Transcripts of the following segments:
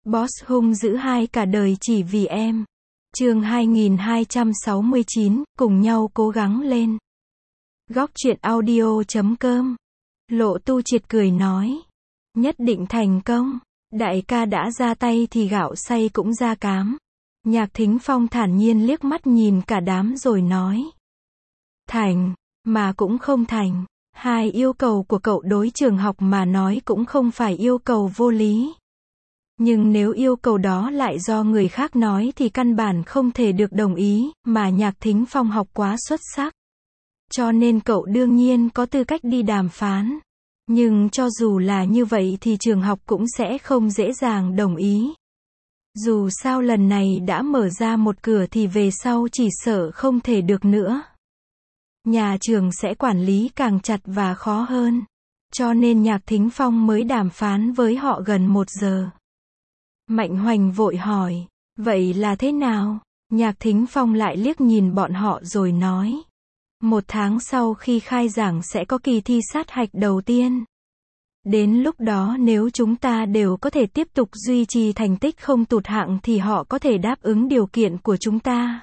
Boss hung dữ hai cả đời chỉ vì em. Chương 2269, cùng nhau cố gắng lên. Góc truyện audio.com. Lộ Tu Triệt cười nói. Nhất định thành công. Đại ca đã ra tay thì gạo xay cũng ra cám. Nhạc Thính Phong thản nhiên liếc mắt nhìn cả đám rồi nói. Thành, mà cũng không thành. Hai yêu cầu của cậu đối trường học mà nói cũng không phải yêu cầu vô lý. Nhưng nếu yêu cầu đó lại do người khác nói thì căn bản không thể được đồng ý, mà Nhạc Thính Phong học quá xuất sắc. Cho nên cậu đương nhiên có tư cách đi đàm phán. Nhưng cho dù là như vậy thì trường học cũng sẽ không dễ dàng đồng ý. Dù sao lần này đã mở ra một cửa thì về sau chỉ sợ không thể được nữa. Nhà trường sẽ quản lý càng chặt và khó hơn. Cho nên Nhạc Thính Phong mới đàm phán với họ gần 1 giờ. Mạnh Hoành vội hỏi, vậy là thế nào? Nhạc Thính Phong lại liếc nhìn bọn họ rồi nói. 1 tháng sau khi khai giảng sẽ có kỳ thi sát hạch đầu tiên. Đến lúc đó nếu chúng ta đều có thể tiếp tục duy trì thành tích không tụt hạng thì họ có thể đáp ứng điều kiện của chúng ta.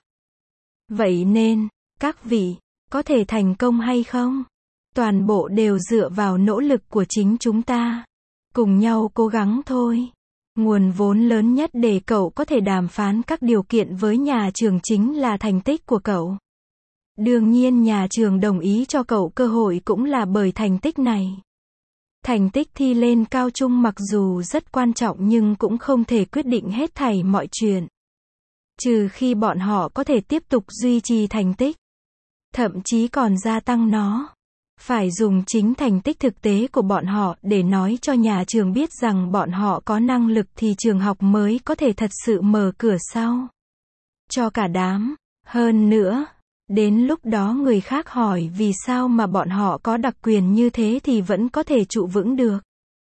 Vậy nên, các vị, có thể thành công hay không? Toàn bộ đều dựa vào nỗ lực của chính chúng ta. Cùng nhau cố gắng thôi. Nguồn vốn lớn nhất để cậu có thể đàm phán các điều kiện với nhà trường chính là thành tích của cậu. Đương nhiên nhà trường đồng ý cho cậu cơ hội cũng là bởi thành tích này. Thành tích thi lên cao trung mặc dù rất quan trọng nhưng cũng không thể quyết định hết thảy mọi chuyện. Trừ khi bọn họ có thể tiếp tục duy trì thành tích. Thậm chí còn gia tăng nó. Phải dùng chính thành tích thực tế của bọn họ để nói cho nhà trường biết rằng bọn họ có năng lực thì trường học mới có thể thật sự mở cửa sau. Cho cả đám. Hơn nữa, đến lúc đó người khác hỏi vì sao mà bọn họ có đặc quyền như thế thì vẫn có thể trụ vững được.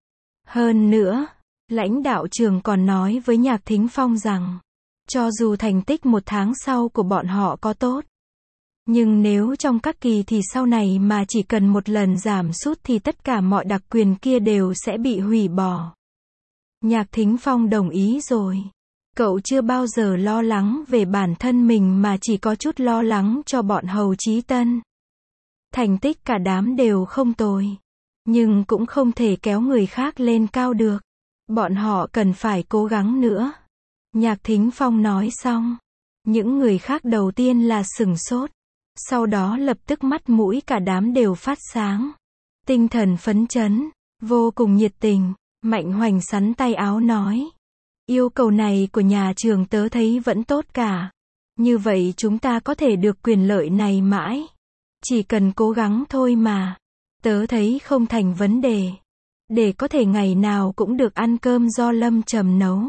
Hơn nữa, lãnh đạo trường còn nói với Nhạc Thính Phong rằng, cho dù thành tích 1 tháng sau của bọn họ có tốt, nhưng nếu trong các kỳ thì sau này mà chỉ cần 1 lần giảm sút thì tất cả mọi đặc quyền kia đều sẽ bị hủy bỏ. Nhạc Thính Phong đồng ý rồi. Cậu chưa bao giờ lo lắng về bản thân mình mà chỉ có chút lo lắng cho bọn Hầu Chí Tân. Thành tích cả đám đều không tồi. Nhưng cũng không thể kéo người khác lên cao được. Bọn họ cần phải cố gắng nữa. Nhạc Thính Phong nói xong. Những người khác đầu tiên là sửng sốt. Sau đó lập tức mắt mũi cả đám đều phát sáng. Tinh thần phấn chấn. Vô cùng nhiệt tình. Mạnh Hoành sắn tay áo nói. Yêu cầu này của nhà trường tớ thấy vẫn tốt cả. Như vậy chúng ta có thể được quyền lợi này mãi. Chỉ cần cố gắng thôi mà. Tớ thấy không thành vấn đề. Để có thể ngày nào cũng được ăn cơm do Lâm Trầm nấu.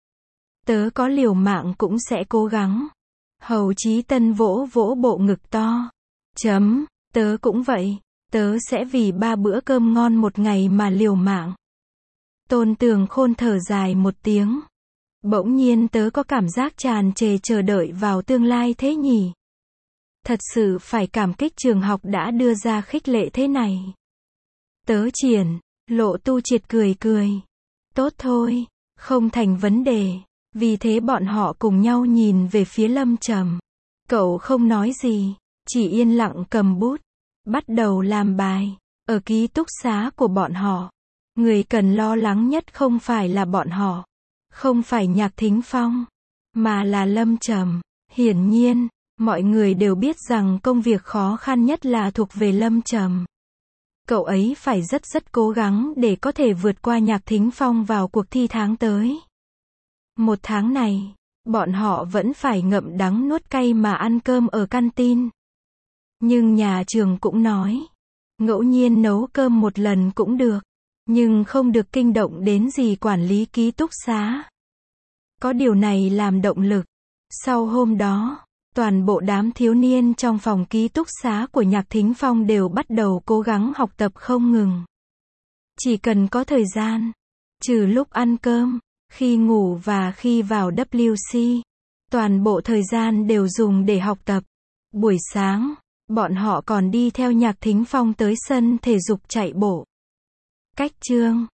Tớ có liều mạng cũng sẽ cố gắng. Hầu Chí Tân vỗ vỗ bộ ngực to. Tớ cũng vậy. Tớ sẽ vì 3 bữa cơm ngon một ngày mà liều mạng. Tôn Tường Khôn thở dài một tiếng. Bỗng nhiên tớ có cảm giác tràn trề chờ đợi vào tương lai thế nhỉ. Thật sự phải cảm kích trường học đã đưa ra khích lệ thế này. Tớ triển, Lộ Tu Triệt cười cười. Tốt thôi, không thành vấn đề. Vì thế bọn họ cùng nhau nhìn về phía Lâm Trầm. Cậu không nói gì, chỉ yên lặng cầm bút. Bắt đầu làm bài. Ở ký túc xá của bọn họ. Người cần lo lắng nhất không phải là bọn họ. Không phải Nhạc Thính Phong, mà là Lâm Trầm. Hiển nhiên, mọi người đều biết rằng công việc khó khăn nhất là thuộc về Lâm Trầm. Cậu ấy phải rất cố gắng để có thể vượt qua Nhạc Thính Phong vào cuộc thi tháng tới. 1 tháng này, bọn họ vẫn phải ngậm đắng nuốt cay mà ăn cơm ở canteen. Nhưng nhà trường cũng nói, ngẫu nhiên nấu cơm 1 lần cũng được. Nhưng không được kinh động đến gì quản lý ký túc xá. Có điều này làm động lực. Sau hôm đó, toàn bộ đám thiếu niên trong phòng ký túc xá của Nhạc Thính Phong đều bắt đầu cố gắng học tập không ngừng. Chỉ cần có thời gian, trừ lúc ăn cơm, khi ngủ và khi vào WC, toàn bộ thời gian đều dùng để học tập. Buổi sáng, bọn họ còn đi theo Nhạc Thính Phong tới sân thể dục chạy bộ. Cách chương